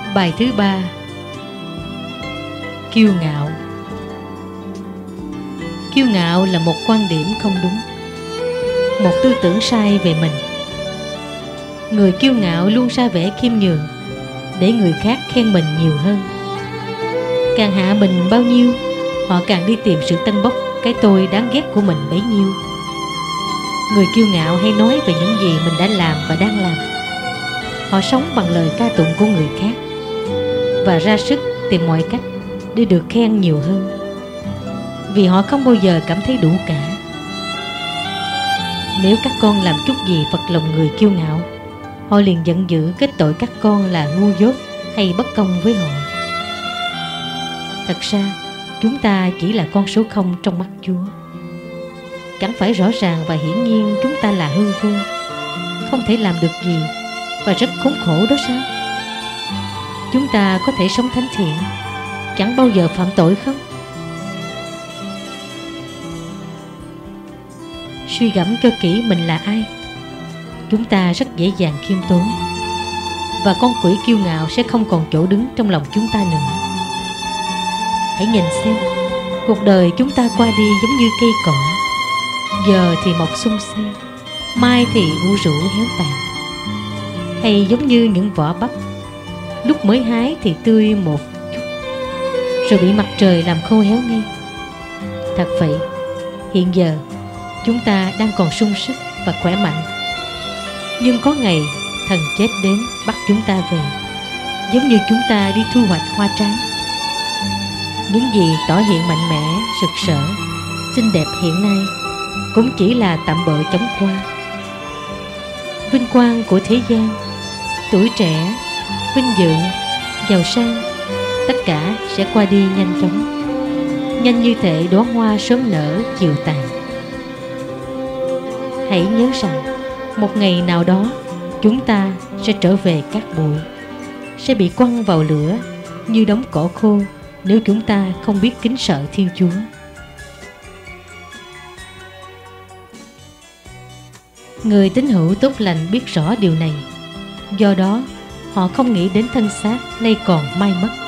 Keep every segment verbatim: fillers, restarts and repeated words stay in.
Bài thứ ba: kiêu ngạo. Kiêu ngạo là một quan điểm không đúng, một tư tưởng sai về mình. Người kiêu ngạo luôn ra vẻ khiêm nhường để người khác khen mình nhiều hơn. Càng hạ mình bao nhiêu, họ càng đi tìm sự tân bốc cái tôi đáng ghét của mình bấy nhiêu. Người kiêu ngạo hay nói về những gì mình đã làm và đang làm. Họ sống bằng lời ca tụng của người khác và ra sức tìm mọi cách để được khen nhiều hơn, vì họ không bao giờ cảm thấy đủ cả. Nếu các con làm chút gì phật lòng người kiêu ngạo, họ liền giận dữ kết tội các con là ngu dốt hay bất công với họ. Thật ra chúng ta chỉ là con số không trong mắt Chúa. Chẳng phải rõ ràng và hiển nhiên chúng ta là hư vô, không thể làm được gì và rất khốn khổ đó sao? Chúng ta có thể sống thánh thiện, chẳng bao giờ phạm tội không? Suy gẫm cho kỹ mình là ai. Chúng ta rất dễ dàng khiêm tốn, và con quỷ kiêu ngạo sẽ không còn chỗ đứng trong lòng chúng ta nữa. Hãy nhìn xem, cuộc đời chúng ta qua đi giống như cây cỏ, giờ thì mọc xum xuê, mai thì u rũ héo tàn. Hay giống như những vỏ bắp, lúc mới hái thì tươi một chút, rồi bị mặt trời làm khô héo ngay. Thật vậy, hiện giờ chúng ta đang còn sung sức và khỏe mạnh, nhưng có ngày thần chết đến bắt chúng ta về, giống như chúng ta đi thu hoạch hoa trái. Những gì tỏ hiện mạnh mẽ, rực rỡ, xinh đẹp hiện nay cũng chỉ là tạm bợ chóng qua. Vinh quang của thế gian, tuổi trẻ, vinh dự, giàu sang, tất cả sẽ qua đi nhanh chóng, nhanh như thể đóa hoa sớm nở chiều tàn. Hãy nhớ rằng một ngày nào đó chúng ta sẽ trở về cát bụi, sẽ bị quăng vào lửa như đống cỏ khô nếu chúng ta không biết kính sợ Thiên Chúa. Người tín hữu tốt lành biết rõ điều này, do đó họ không nghĩ đến thân xác nay còn mai mất.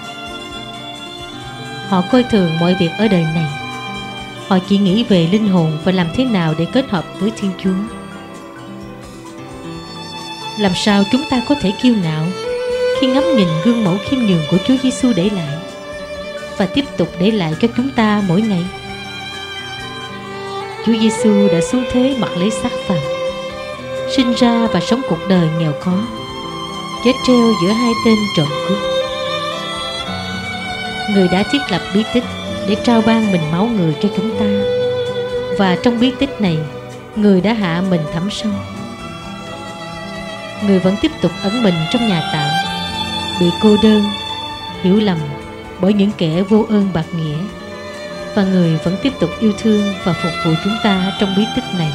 Họ coi thường mọi việc ở đời này. Họ chỉ nghĩ về linh hồn và làm thế nào để kết hợp với Thiên Chúa. Làm sao chúng ta có thể kiêu ngạo khi ngắm nhìn gương mẫu khiêm nhường của Chúa Giêsu để lại và tiếp tục để lại cho chúng ta mỗi ngày? Chúa Giêsu đã xuống thế mặc lấy xác phàm, sinh ra và sống cuộc đời nghèo khó, chết treo giữa hai tên trộm cướp. Người đã thiết lập bí tích để trao ban mình máu người cho chúng ta, và trong bí tích này, người đã hạ mình thẳm sâu. Người vẫn tiếp tục ẩn mình trong nhà tạm, bị cô đơn, hiểu lầm bởi những kẻ vô ơn bạc nghĩa, và người vẫn tiếp tục yêu thương và phục vụ chúng ta trong bí tích này.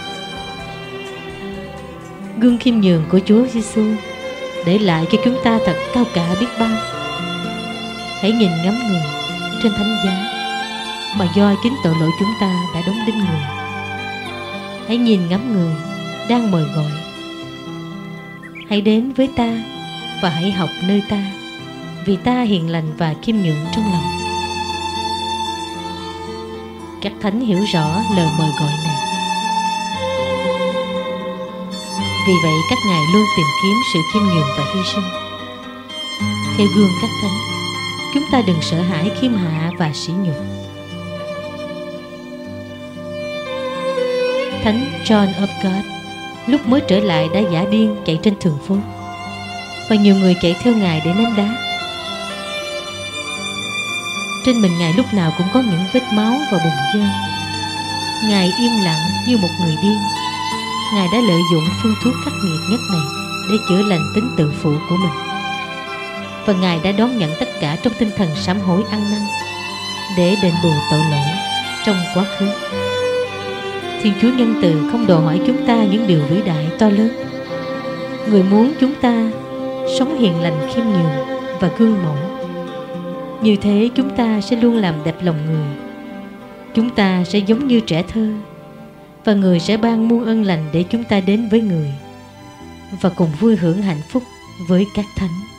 Gương khiêm nhường của Chúa Giêsu để lại cho chúng ta thật cao cả biết bao. Hãy nhìn ngắm người trên thánh giá mà do chính tội lỗi chúng ta đã đóng đinh người. Hãy nhìn ngắm người đang mời gọi: hãy đến với ta và hãy học nơi ta, vì ta hiền lành và khiêm nhường trong lòng. Các thánh hiểu rõ lời mời gọi này. Vì vậy các ngài luôn tìm kiếm sự khiêm nhường và hy sinh. Theo gương các thánh, chúng ta đừng sợ hãi khiêm hạ và sỉ nhục. Thánh John of God lúc mới trở lại đã giả điên chạy trên đường phố, và nhiều người chạy theo ngài để ném đá. Trên mình ngài lúc nào cũng có những vết máu và bùn dơ. Ngài im lặng như một người điên. Ngài đã lợi dụng phương thuốc khắc nghiệt nhất này để chữa lành tính tự phụ của mình, và ngài đã đón nhận tất cả trong tinh thần sám hối ăn năn để đền bù tội lỗi trong quá khứ. Thiên Chúa nhân từ không đòi hỏi chúng ta những điều vĩ đại to lớn. Người muốn chúng ta sống hiền lành, khiêm nhường và gương mẫu. Như thế chúng ta sẽ luôn làm đẹp lòng người. Chúng ta sẽ giống như trẻ thơ, và người sẽ ban muôn ơn lành để chúng ta đến với người và cùng vui hưởng hạnh phúc với các thánh.